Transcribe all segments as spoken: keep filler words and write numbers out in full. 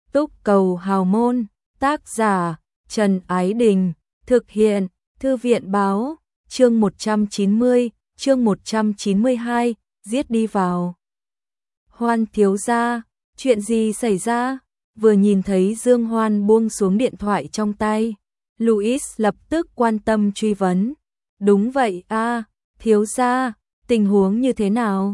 Túc Cầu Hào Môn, tác giả Trần Ái Đình, thực hiện Thư viện Báo, chương một trăm chín mươi, chương một trăm chín mươi hai, giết đi vào. Hoan thiếu gia, chuyện gì xảy ra? Vừa nhìn thấy Dương Hoan buông xuống điện thoại trong tay, Louis lập tức quan tâm truy vấn. Đúng vậy a, thiếu gia, tình huống như thế nào?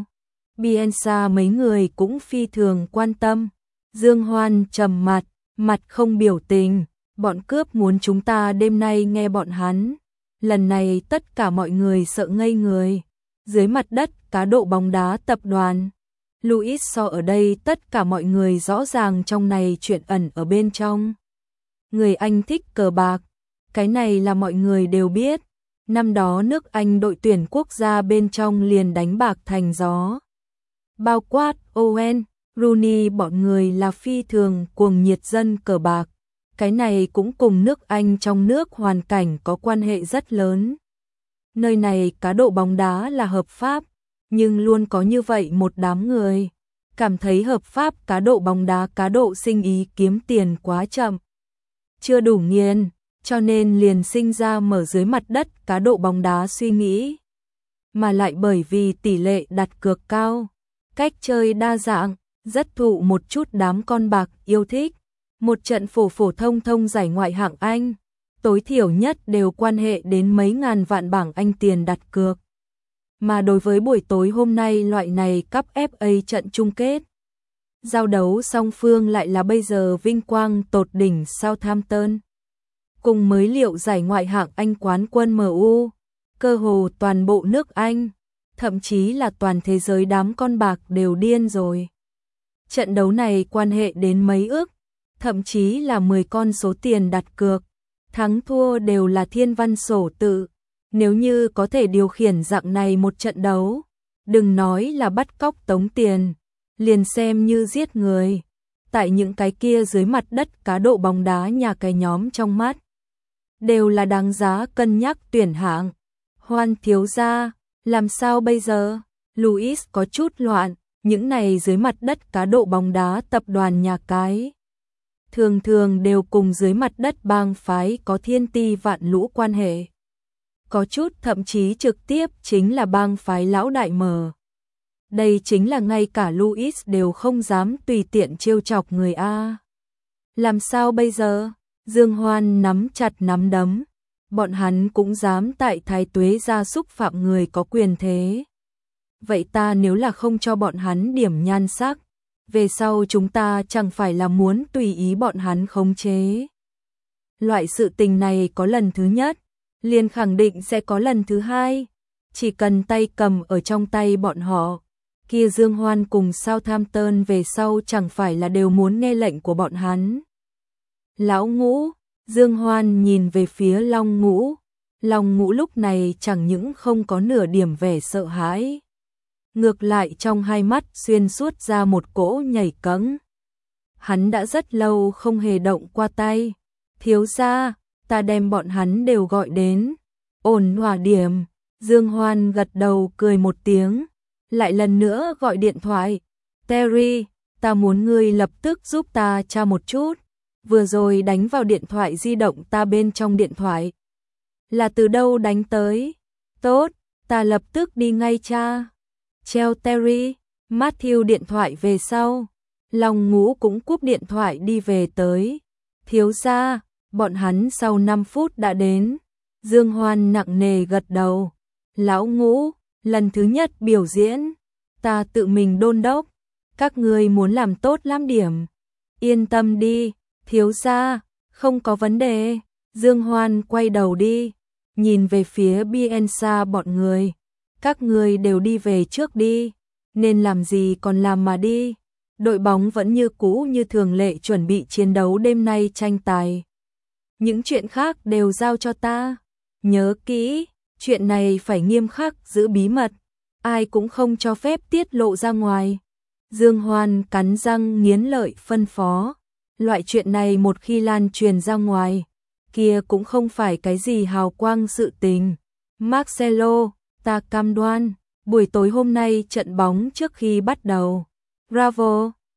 Bianca mấy người cũng phi thường quan tâm. Dương Hoan trầm mặt, mặt không biểu tình, bọn cướp muốn chúng ta đêm nay nghe bọn hắn. Lần này tất cả mọi người sợ ngây người. Dưới mặt đất cá độ bóng đá tập đoàn. Louis so ở đây tất cả mọi người rõ ràng trong này chuyện ẩn ở bên trong. Người Anh thích cờ bạc, cái này là mọi người đều biết. Năm đó nước Anh đội tuyển quốc gia bên trong liền đánh bạc thành gió. Bao quát Owen, Rooney bọn người là phi thường cuồng nhiệt dân cờ bạc. Cái này cũng cùng nước Anh trong nước hoàn cảnh có quan hệ rất lớn. Nơi này cá độ bóng đá là hợp pháp, nhưng luôn có như vậy một đám người cảm thấy hợp pháp cá độ bóng đá cá độ sinh ý kiếm tiền quá chậm, chưa đủ nghiền, cho nên liền sinh ra mở dưới mặt đất cá độ bóng đá suy nghĩ. Mà lại bởi vì tỷ lệ đặt cược cao, cách chơi đa dạng, rất thụ một chút đám con bạc yêu thích. Một trận phổ phổ thông thông giải ngoại hạng Anh, tối thiểu nhất đều quan hệ đến mấy ngàn vạn bảng Anh tiền đặt cược. Mà đối với buổi tối hôm nay loại này cúp ép a trận chung kết, giao đấu song phương lại là bây giờ vinh quang tột đỉnh Southampton. Cùng mới liệu giải ngoại hạng Anh quán quân em u, cơ hồ toàn bộ nước Anh, thậm chí là toàn thế giới đám con bạc đều điên rồi. Trận đấu này quan hệ đến mấy ước, thậm chí là mười con số tiền đặt cược, thắng thua đều là thiên văn sổ tự. Nếu như có thể điều khiển dạng này một trận đấu, đừng nói là bắt cóc tống tiền, liền xem như giết người. Tại những cái kia dưới mặt đất cá độ bóng đá nhà cái nhóm trong mắt, đều là đáng giá cân nhắc tuyển hạng. Hoan thiếu gia, làm sao bây giờ? Louis có chút loạn, những này dưới mặt đất cá độ bóng đá tập đoàn nhà cái thường thường đều cùng dưới mặt đất bang phái có thiên ti vạn lũ quan hệ. Có chút thậm chí trực tiếp chính là bang phái lão đại mở. Đây chính là ngay cả Louis đều không dám tùy tiện trêu chọc người A. Làm sao bây giờ? Dương Hoan nắm chặt nắm đấm. Bọn hắn cũng dám tại Thái Tuế gia xúc phạm người có quyền thế. Vậy ta nếu là không cho bọn hắn điểm nhan sắc, về sau chúng ta chẳng phải là muốn tùy ý bọn hắn khống chế. Loại sự tình này có lần thứ nhất, liền khẳng định sẽ có lần thứ hai. Chỉ cần tay cầm ở trong tay bọn họ, kia Dương Hoan cùng Southampton về sau chẳng phải là đều muốn nghe lệnh của bọn hắn. Lão Ngũ, Dương Hoan nhìn về phía Long Ngũ. Long Ngũ lúc này chẳng những không có nửa điểm vẻ sợ hãi, ngược lại trong hai mắt xuyên suốt ra một cỗ nhảy cẫng. Hắn đã rất lâu không hề động qua tay. Thiếu gia, ta đem bọn hắn đều gọi đến. Ổn hòa điểm. Dương Hoan gật đầu cười một tiếng, lại lần nữa gọi điện thoại. Terry, ta muốn ngươi lập tức giúp ta tra một chút. Vừa rồi đánh vào điện thoại di động ta bên trong điện thoại là từ đâu đánh tới? Tốt, ta lập tức đi ngay tra. Treo Terry. Matthew điện thoại về sau, Long Ngũ cũng cúp điện thoại đi về tới. Thiếu gia, bọn hắn sau năm phút đã đến. Dương Hoan nặng nề gật đầu. Lão Ngũ, lần thứ nhất biểu diễn, ta tự mình đôn đốc, các ngươi muốn làm tốt lắm điểm. Yên tâm đi, thiếu gia, không có vấn đề. Dương Hoan quay đầu đi, nhìn về phía Bianca bọn người. Các ngươi đều đi về trước đi, nên làm gì còn làm mà đi. Đội bóng vẫn như cũ như thường lệ chuẩn bị chiến đấu đêm nay tranh tài. Những chuyện khác đều giao cho ta. Nhớ kỹ, chuyện này phải nghiêm khắc giữ bí mật, ai cũng không cho phép tiết lộ ra ngoài. Dương Hoan cắn răng nghiến lợi phân phó. Loại chuyện này một khi lan truyền ra ngoài, kia cũng không phải cái gì hào quang sự tình. Marcelo, ta cam đoan, buổi tối hôm nay trận bóng trước khi bắt đầu. Bravo,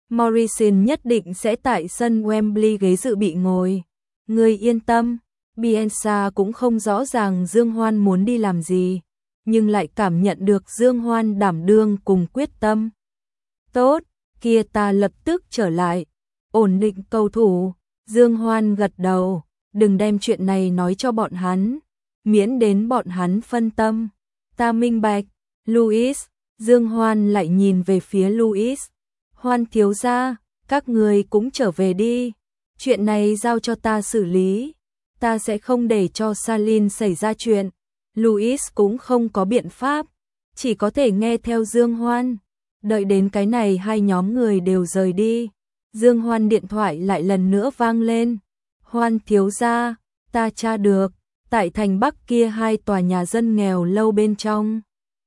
Morrison nhất định sẽ tại sân Wembley ghế dự bị ngồi. Ngươi yên tâm, Bielsa cũng không rõ ràng Dương Hoan muốn đi làm gì, nhưng lại cảm nhận được Dương Hoan đảm đương cùng quyết tâm. Tốt, kia ta lập tức trở lại, ổn định cầu thủ. Dương Hoan gật đầu, đừng đem chuyện này nói cho bọn hắn, miễn đến bọn hắn phân tâm. Ta minh bạch. Louis, Dương Hoan lại nhìn về phía Louis. Hoan thiếu gia, các người cũng trở về đi, chuyện này giao cho ta xử lý, ta sẽ không để cho Salin xảy ra chuyện. Louis cũng không có biện pháp, chỉ có thể nghe theo Dương Hoan. Đợi đến cái này hai nhóm người đều rời đi, Dương Hoan điện thoại lại lần nữa vang lên. Hoan thiếu gia, ta tra được, tại thành Bắc kia hai tòa nhà dân nghèo lâu bên trong.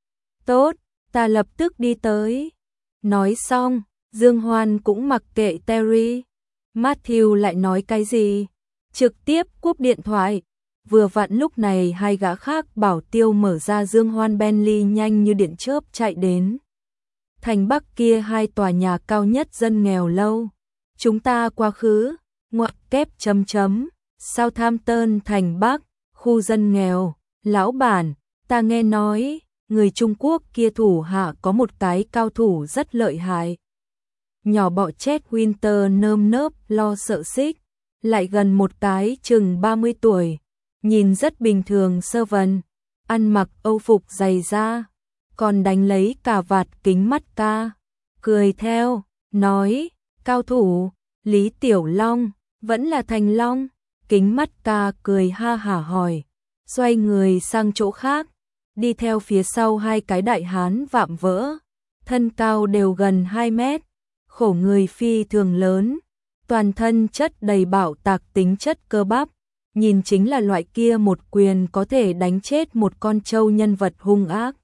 Tốt, ta lập tức đi tới. Nói xong, Dương Hoan cũng mặc kệ Terry. Matthew lại nói cái gì? Trực tiếp cúp điện thoại. Vừa vặn lúc này hai gã khác bảo tiêu mở ra Dương Hoan Bentley nhanh như điện chớp chạy đến. Thành Bắc kia hai tòa nhà cao nhất dân nghèo lâu. Chúng ta quá khứ, ngoặc kép chấm chấm, Southampton thành Bắc, khu dân nghèo. Lão bản, ta nghe nói, người Trung Quốc kia thủ hạ có một cái cao thủ rất lợi hại. Nhỏ bọ chết Winter nơm nớp lo sợ xích, lại gần một cái chừng ba mươi tuổi, nhìn rất bình thường sơ vần, ăn mặc âu phục dày da, còn đánh lấy cà vạt kính mắt ca, cười theo, nói, cao thủ, Lý Tiểu Long, vẫn là Thành Long, kính mắt ca cười ha hả hỏi, xoay người sang chỗ khác, đi theo phía sau hai cái đại hán vạm vỡ, thân cao đều gần hai mét, khổ người phi thường lớn, toàn thân chất đầy bạo tạc tính chất cơ bắp, nhìn chính là loại kia một quyền có thể đánh chết một con trâu nhân vật hung ác.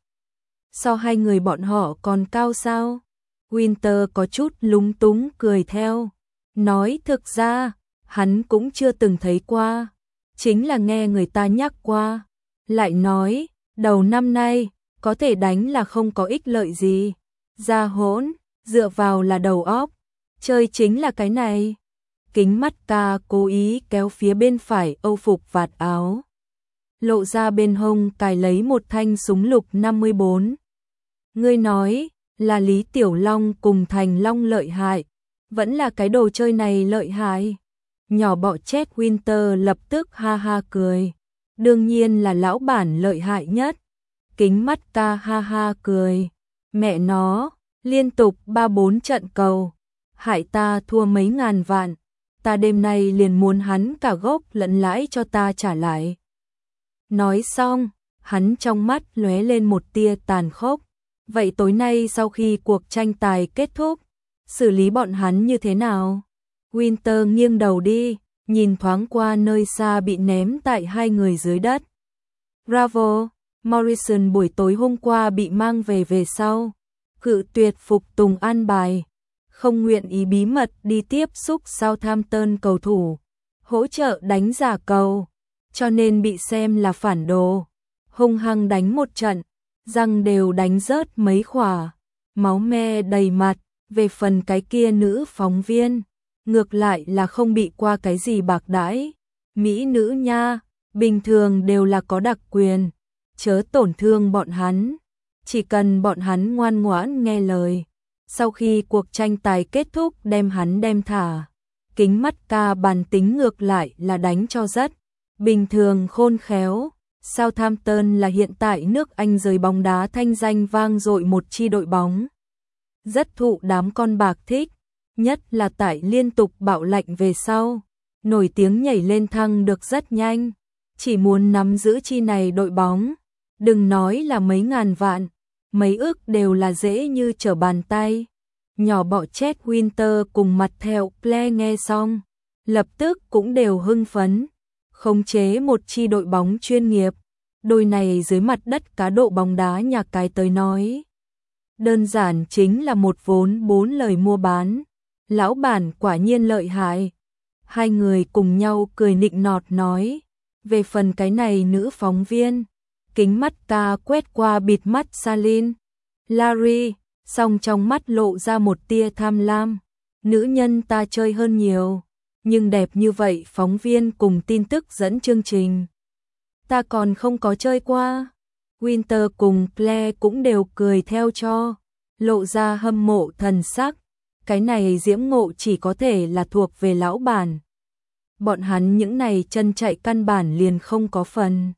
So hai người bọn họ còn cao sao? Winter có chút lúng túng cười theo, nói thực ra, hắn cũng chưa từng thấy qua, chính là nghe người ta nhắc qua, lại nói, đầu năm nay, có thể đánh là không có ích lợi gì, ra hỗn, dựa vào là đầu óc, chơi chính là cái này. Kính mắt ca cố ý kéo phía bên phải âu phục vạt áo, lộ ra bên hông cài lấy một thanh súng lục năm mươi bốn. Ngươi nói, là Lý Tiểu Long cùng Thành Long lợi hại, vẫn là cái đồ chơi này lợi hại. Nhỏ bọ chết Winter lập tức ha ha cười, đương nhiên là lão bản lợi hại nhất. Kính mắt ca ha ha cười, mẹ nó, liên tục ba bốn trận cầu, hại ta thua mấy ngàn vạn, ta đêm nay liền muốn hắn cả gốc lẫn lãi cho ta trả lại. Nói xong, hắn trong mắt lóe lên một tia tàn khốc, vậy tối nay sau khi cuộc tranh tài kết thúc, xử lý bọn hắn như thế nào? Winter nghiêng đầu đi, nhìn thoáng qua nơi xa bị ném tại hai người dưới đất. Bravo, Morrison buổi tối hôm qua bị mang về về sau, cự tuyệt phục tùng an bài, không nguyện ý bí mật đi tiếp xúc Southampton cầu thủ, hỗ trợ đánh giả cầu, cho nên bị xem là phản đồ, hung hăng đánh một trận, răng đều đánh rớt mấy khỏa, máu me đầy mặt. Về phần cái kia nữ phóng viên, ngược lại là không bị qua cái gì bạc đãi, mỹ nữ nha, bình thường đều là có đặc quyền, chớ tổn thương bọn hắn, chỉ cần bọn hắn ngoan ngoãn nghe lời. Sau khi cuộc tranh tài kết thúc đem hắn đem thả, kính mắt ca bản tính ngược lại là đánh cho rất bình thường khôn khéo. Southampton là hiện tại nước Anh giới bóng đá thanh danh vang dội một chi đội bóng, rất thụ đám con bạc thích, nhất là tại liên tục bạo lệnh về sau, nổi tiếng nhảy lên thăng được rất nhanh, chỉ muốn nắm giữ chi này đội bóng, đừng nói là mấy ngàn vạn, mấy ức đều là dễ như trở bàn tay. Nhỏ bọ chết Winter cùng mặt theo Ple nghe xong, lập tức cũng đều hưng phấn, khống chế một chi đội bóng chuyên nghiệp, đôi này dưới mặt đất cá độ bóng đá nhà cái tới nói. Đơn giản chính là một vốn bốn lời mua bán, lão bản quả nhiên lợi hại. Hai người cùng nhau cười nịnh nọt nói, về phần cái này nữ phóng viên, kính mắt ca quét qua bịt mắt Salin, Larry, song trong mắt lộ ra một tia tham lam, nữ nhân ta chơi hơn nhiều, nhưng đẹp như vậy phóng viên cùng tin tức dẫn chương trình. Ta còn không có chơi qua. Winter cùng Claire cũng đều cười theo cho, lộ ra hâm mộ thần sắc. Cái này diễm ngộ chỉ có thể là thuộc về lão bản. Bọn hắn những này chân chạy căn bản liền không có phần.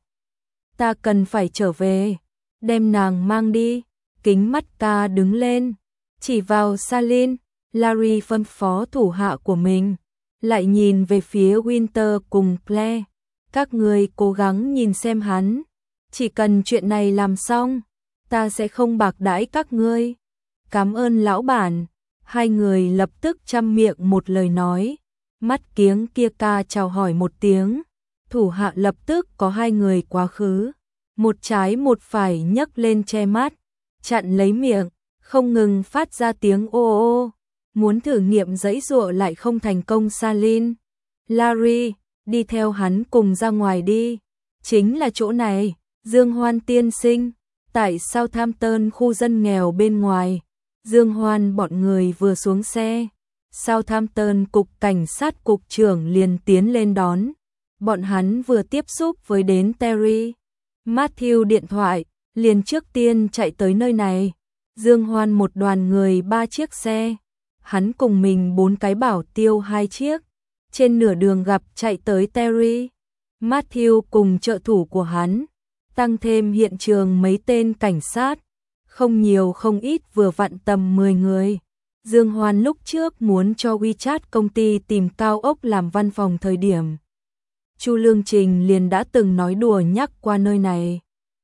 Ta cần phải trở về, đem nàng mang đi. Kính mắt ca đứng lên, chỉ vào Salin, Larry phân phó thủ hạ của mình, lại nhìn về phía Winter cùng Claire. Các người cố gắng nhìn xem hắn, chỉ cần chuyện này làm xong, ta sẽ không bạc đãi các ngươi. Cảm ơn lão bản. Hai người lập tức chăm miệng một lời nói. Mắt kiếng kia ca chào hỏi một tiếng, thủ hạ lập tức có hai người quá khứ, một trái một phải nhấc lên che mắt, chặn lấy miệng, không ngừng phát ra tiếng ô ô, muốn thử nghiệm giãy giụa lại không thành công. Salin, Larry, đi theo hắn cùng ra ngoài đi. Chính là chỗ này, Dương Hoan tiên sinh, tại Southampton khu dân nghèo bên ngoài. Dương Hoan bọn người vừa xuống xe, Southampton cục cảnh sát cục trưởng liền tiến lên đón. Bọn hắn vừa tiếp xúc với đến Terry Matthew điện thoại, liền trước tiên chạy tới nơi này. Dương Hoan một đoàn người ba chiếc xe, hắn cùng mình bốn cái bảo tiêu hai chiếc. Trên nửa đường gặp chạy tới Terry Matthew cùng trợ thủ của hắn, tăng thêm hiện trường mấy tên cảnh sát, không nhiều không ít vừa vặn tầm mười người. Dương Hoan lúc trước muốn cho WeChat công ty tìm cao ốc làm văn phòng thời điểm, Chu Lương Trình liền đã từng nói đùa nhắc qua nơi này.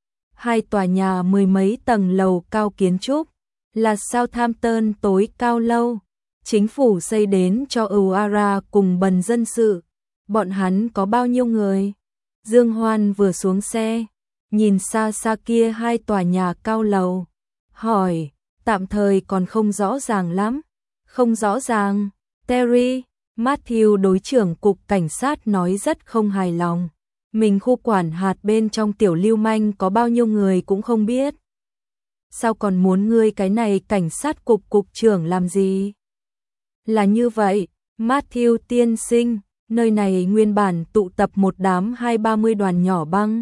Hai tòa nhà mười mấy tầng lầu cao kiến trúc, là Southampton tối cao lâu, chính phủ xây đến cho Uara cùng bần dân sự. Bọn hắn có bao nhiêu người? Dương Hoan vừa xuống xe, nhìn xa xa kia hai tòa nhà cao lầu, hỏi, tạm thời còn không rõ ràng lắm. Không rõ ràng. Terry Matthew đối trưởng cục cảnh sát nói rất không hài lòng. Mình khu quản hạt bên trong tiểu lưu manh có bao nhiêu người cũng không biết. Sao còn muốn ngươi cái này cảnh sát cục cục trưởng làm gì? Là như vậy, Matthew tiên sinh, nơi này nguyên bản tụ tập một đám hai ba mươi đoàn nhỏ băng.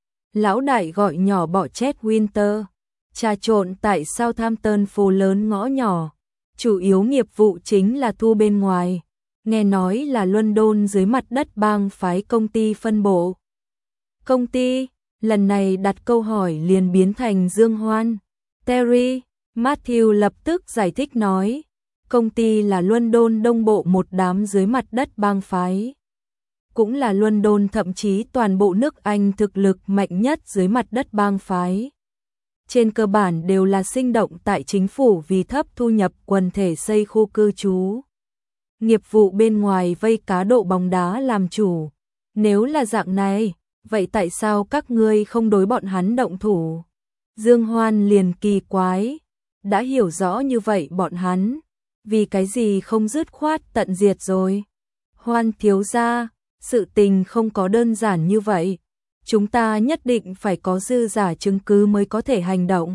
Lão đại gọi nhỏ bọ chết Winter, trà trộn tại Southampton phố lớn ngõ nhỏ, chủ yếu nghiệp vụ chính là thu bên ngoài. Nghe nói là London dưới mặt đất bang phái công ty phân bộ. Công ty, lần này đặt câu hỏi liền biến thành Dương Hoan. Terry Matthew lập tức giải thích nói, công ty là London đông bộ một đám dưới mặt đất bang phái. Cũng là London thậm chí toàn bộ nước Anh thực lực mạnh nhất dưới mặt đất bang phái. Trên cơ bản đều là sinh động tại chính phủ vì thấp thu nhập quần thể xây khu cư trú. Nghiệp vụ bên ngoài vây cá độ bóng đá làm chủ. Nếu là dạng này, vậy tại sao các ngươi không đối bọn hắn động thủ? Dương Hoan liền kỳ quái, đã hiểu rõ như vậy bọn hắn, vì cái gì không dứt khoát tận diệt rồi? Hoan thiếu gia, sự tình không có đơn giản như vậy. Chúng ta nhất định phải có dư giả chứng cứ mới có thể hành động.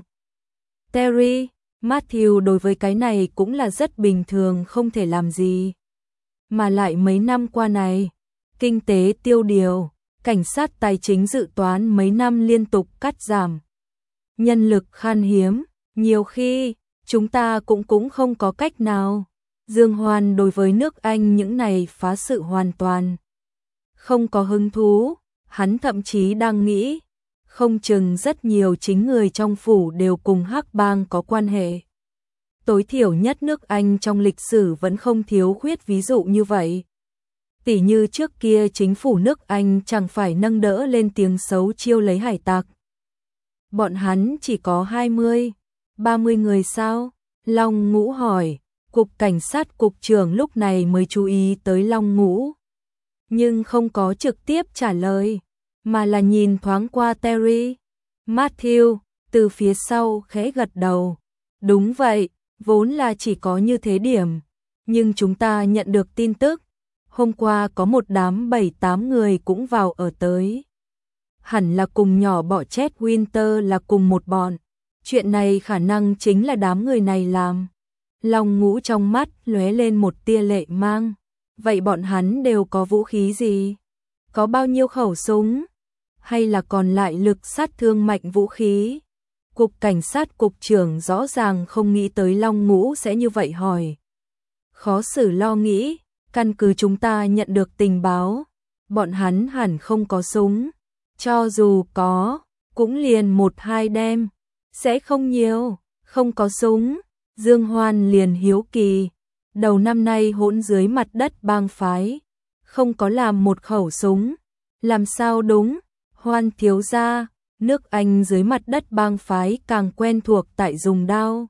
Terry Matthew đối với cái này cũng là rất bình thường, không thể làm gì. Mà lại mấy năm qua này, kinh tế tiêu điều, cảnh sát tài chính dự toán mấy năm liên tục cắt giảm. Nhân lực khan hiếm, nhiều khi, chúng ta cũng cũng không có cách nào. Dương Hoan đối với nước Anh những này phá sự hoàn toàn không có hứng thú, hắn thậm chí đang nghĩ, không chừng rất nhiều chính người trong phủ đều cùng hắc bang có quan hệ. Tối thiểu nhất nước Anh trong lịch sử vẫn không thiếu khuyết ví dụ như vậy. Tỉ như trước kia chính phủ nước Anh chẳng phải nâng đỡ lên tiếng xấu chiêu lấy hải tặc. Bọn hắn chỉ có hai mươi, ba mươi người sao? Long Ngũ hỏi, cục cảnh sát cục trưởng lúc này mới chú ý tới Long Ngũ. Nhưng không có trực tiếp trả lời, mà là nhìn thoáng qua Terry. Matthew, từ phía sau khẽ gật đầu. Đúng vậy, vốn là chỉ có như thế điểm. Nhưng chúng ta nhận được tin tức, hôm qua có một đám bảy tám người cũng vào ở tới. Hẳn là cùng nhỏ bọ chết Winter là cùng một bọn. Chuyện này khả năng chính là đám người này làm. Long Ngũ trong mắt lóe lên một tia lệ mang. Vậy bọn hắn đều có vũ khí gì? Có bao nhiêu khẩu súng? Hay là còn lại lực sát thương mạnh vũ khí? Cục cảnh sát cục trưởng rõ ràng không nghĩ tới Long Ngũ sẽ như vậy hỏi. Khó xử lo nghĩ, căn cứ chúng ta nhận được tình báo, bọn hắn hẳn không có súng. Cho dù có, cũng liền một hai đem, sẽ không nhiều, không có súng. Dương Hoan liền hiếu kỳ, đầu năm nay hỗn dưới mặt đất bang phái, không có làm một khẩu súng, làm sao đúng? Hoan thiếu gia, nước Anh dưới mặt đất bang phái càng quen thuộc tại dùng đao,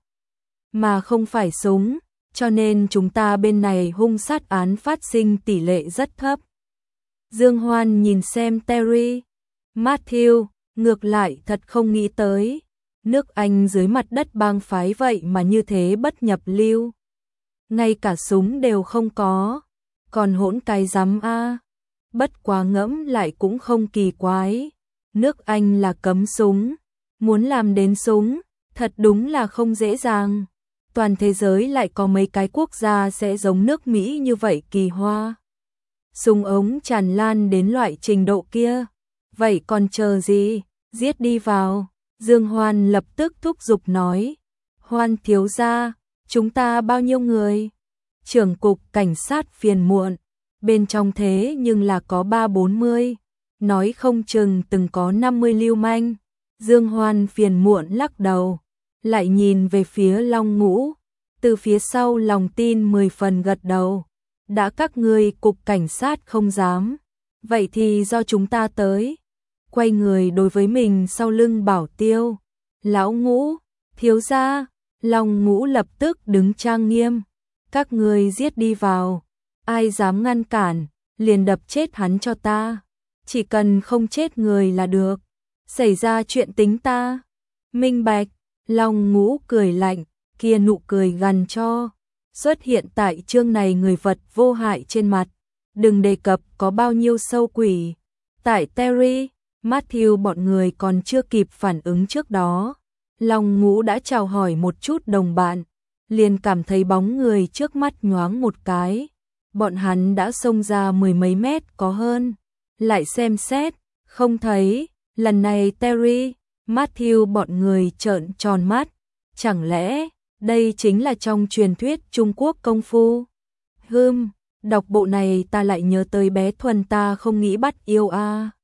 mà không phải súng, cho nên chúng ta bên này hung sát án phát sinh tỷ lệ rất thấp. Dương Hoan nhìn xem Terry, Matthew, ngược lại thật không nghĩ tới. Nước Anh dưới mặt đất bang phái vậy mà như thế bất nhập lưu. Ngay cả súng đều không có. Còn hỗn cái rắm a. Bất quá ngẫm lại cũng không kỳ quái. Nước Anh là cấm súng. Muốn làm đến súng, thật đúng là không dễ dàng. Toàn thế giới lại có mấy cái quốc gia sẽ giống nước Mỹ như vậy kỳ hoa. Súng ống tràn lan đến loại trình độ kia. Vậy còn chờ gì? Giết đi vào. Dương Hoan lập tức thúc giục nói. Hoan thiếu gia, chúng ta bao nhiêu người? Trưởng cục cảnh sát phiền muộn. Bên trong thế nhưng là có ba bốn mươi. Nói không chừng từng có năm mươi lưu manh. Dương Hoan phiền muộn lắc đầu. Lại nhìn về phía Long Ngũ. Từ phía sau lòng tin mười phần gật đầu. Đã các ngươi cục cảnh sát không dám. Vậy thì do chúng ta tới. Quay người đối với mình sau lưng bảo tiêu. Lão Ngũ, thiếu gia. Long Ngũ lập tức đứng trang nghiêm. Các ngươi giết đi vào. Ai dám ngăn cản, liền đập chết hắn cho ta. Chỉ cần không chết người là được. Xảy ra chuyện tính ta. Minh bạch. Long Ngũ cười lạnh, kia nụ cười gằn cho. Xuất hiện tại chương này người vật vô hại trên mặt. Đừng đề cập có bao nhiêu sâu quỷ. Tại Terry, Matthew bọn người còn chưa kịp phản ứng trước đó. Long Ngũ đã chào hỏi một chút đồng bạn. Liền cảm thấy bóng người trước mắt nhoáng một cái. Bọn hắn đã xông ra mười mấy mét có hơn. Lại xem xét, không thấy. Lần này Terry, Matthew bọn người trợn tròn mắt. Chẳng lẽ, đây chính là trong truyền thuyết Trung Quốc công phu? Hừm, đọc bộ này ta lại nhớ tới bé Thuần ta không nghĩ bắt yêu a.